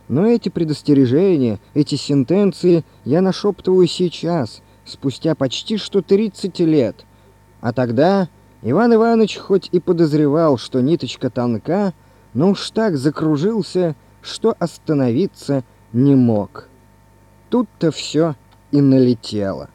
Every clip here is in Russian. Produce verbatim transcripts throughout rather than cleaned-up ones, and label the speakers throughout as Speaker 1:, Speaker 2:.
Speaker 1: Но эти предостережения, эти сентенции я нашептываю сейчас, спустя почти что тридцать лет. А тогда Иван Иванович хоть и подозревал, что ниточка тонка, но уж так закружился, что остановиться не мог. Тут-то все и налетело.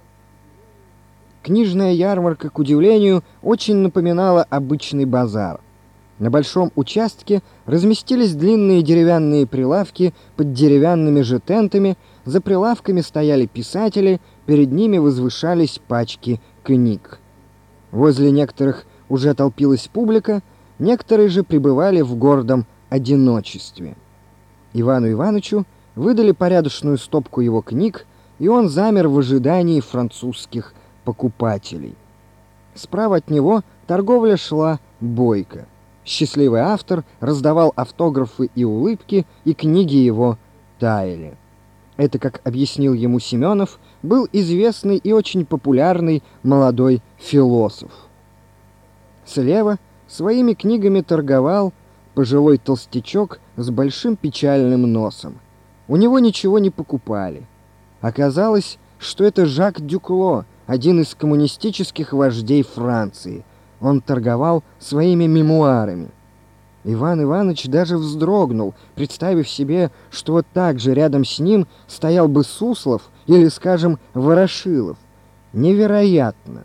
Speaker 1: Книжная ярмарка, к удивлению, очень напоминала обычный базар. На большом участке разместились длинные деревянные прилавки под деревянными же тентами, за прилавками стояли писатели, перед ними возвышались пачки книг. Возле некоторых уже толпилась публика, некоторые же пребывали в гордом одиночестве. Ивану Ивановичу выдали порядочную стопку его книг, и он замер в ожидании французских покупателей. Справа от него торговля шла бойко. Счастливый автор раздавал автографы и улыбки, и книги его таяли. Это, как объяснил ему Семенов, был известный и очень популярный молодой философ. Слева своими книгами торговал пожилой толстячок с большим печальным носом. У него ничего не покупали. Оказалось, что это Жак Дюкло, один из коммунистических вождей Франции. Он торговал своими мемуарами. Иван Иванович даже вздрогнул, представив себе, что вот так же рядом с ним стоял бы Суслов или, скажем, Ворошилов. Невероятно!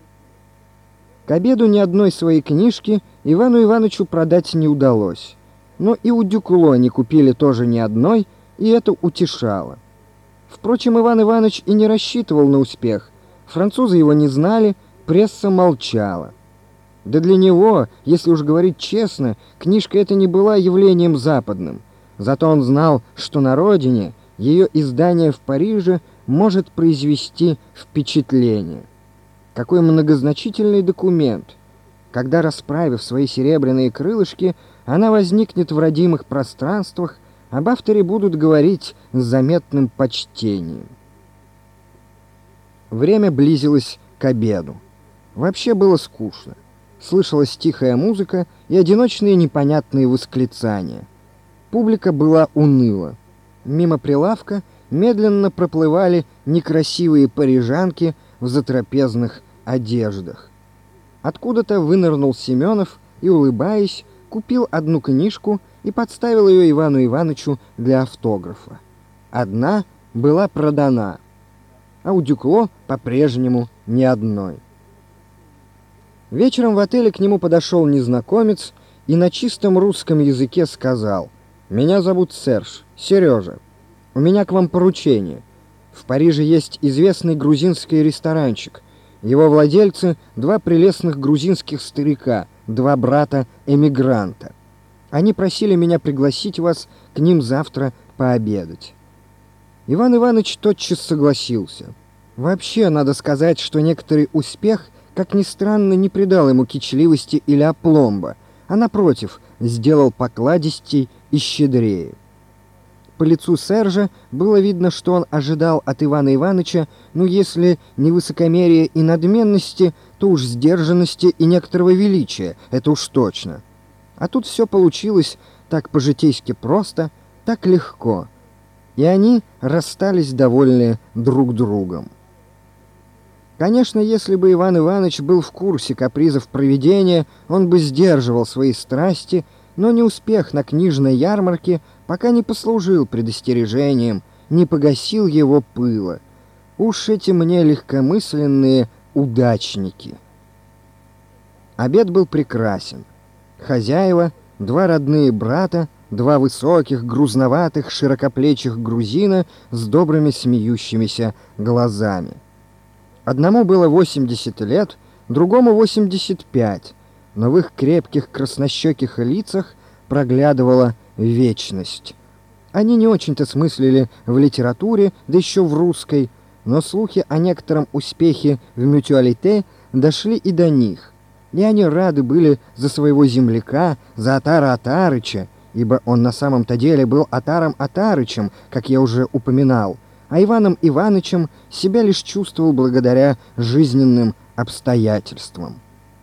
Speaker 1: К обеду ни одной своей книжки Ивану Ивановичу продать не удалось. Но и у Дюкло не купили тоже ни одной, и это утешало. Впрочем, Иван Иванович и не рассчитывал на успех. Французы его не знали, пресса молчала. Да для него, если уж говорить честно, книжка эта не была явлением западным. Зато он знал, что на родине ее издание в Париже может произвести впечатление. Какой многозначительный документ! Когда, расправив свои серебряные крылышки, она возникнет в родимых пространствах, об авторе будут говорить с заметным почтением. Время близилось к обеду. Вообще было скучно. Слышалась тихая музыка и одиночные непонятные восклицания. Публика была уныла. Мимо прилавка медленно проплывали некрасивые парижанки в затрапезных одеждах. Откуда-то вынырнул Семенов и, улыбаясь, купил одну книжку и подставил ее Ивану Ивановичу для автографа. Одна была продана, а у Дюкло по-прежнему ни одной. Вечером в отеле к нему подошел незнакомец и на чистом русском языке сказал: «Меня зовут Серж, Сережа. У меня к вам поручение. В Париже есть известный грузинский ресторанчик. Его владельцы — два прелестных грузинских старика, два брата-эмигранта. Они просили меня пригласить вас к ним завтра пообедать». Иван Иванович тотчас согласился. Вообще, надо сказать, что некоторый успех, как ни странно, не придал ему кичливости или опломба, а, напротив, сделал покладистей и щедрее. По лицу Сержа было видно, что он ожидал от Ивана Ивановича, ну, если не высокомерия и надменности, то уж сдержанности и некоторого величия, это уж точно. А тут все получилось так по-житейски просто, так легко, и они расстались довольны друг другом. Конечно, если бы Иван Иванович был в курсе капризов провидения, он бы сдерживал свои страсти, но неуспех на книжной ярмарке пока не послужил предостережением, не погасил его пыла. Уж эти мне легкомысленные удачники. Обед был прекрасен. Хозяева, два родные брата, два высоких, грузноватых, широкоплечих грузина с добрыми смеющимися глазами. Одному было восемьдесят лет, другому восемьдесят пять, но в их крепких краснощеких лицах проглядывала вечность. Они не очень-то смыслили в литературе, да еще в русской, но слухи о некотором успехе в мютуалите дошли и до них, и они рады были за своего земляка, за Атара Атарыча, ибо он на самом-то деле был Атаром Атарычем, как я уже упоминал, а Иваном Иванычем себя лишь чувствовал благодаря жизненным обстоятельствам.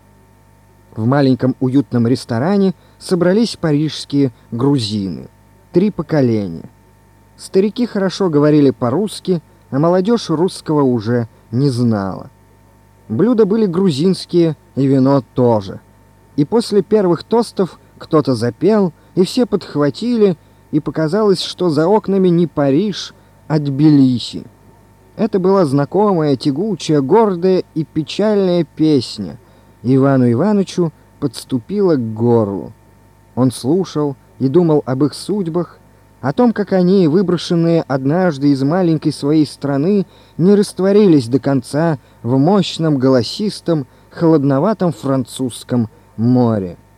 Speaker 1: В маленьком уютном ресторане собрались парижские грузины. Три поколения. Старики хорошо говорили по-русски, а молодежь русского уже не знала. Блюда были грузинские, и вино тоже. И после первых тостов кто-то запел, и все подхватили, и показалось, что за окнами не Париж, а Тбилиси. Это была знакомая, тягучая, гордая и печальная песня. Ивану Ивановичу подступила к горлу. Он слушал и думал об их судьбах, о том, как они, выброшенные однажды из маленькой своей страны, не растворились до конца в мощном, голосистом, холодноватом французском море.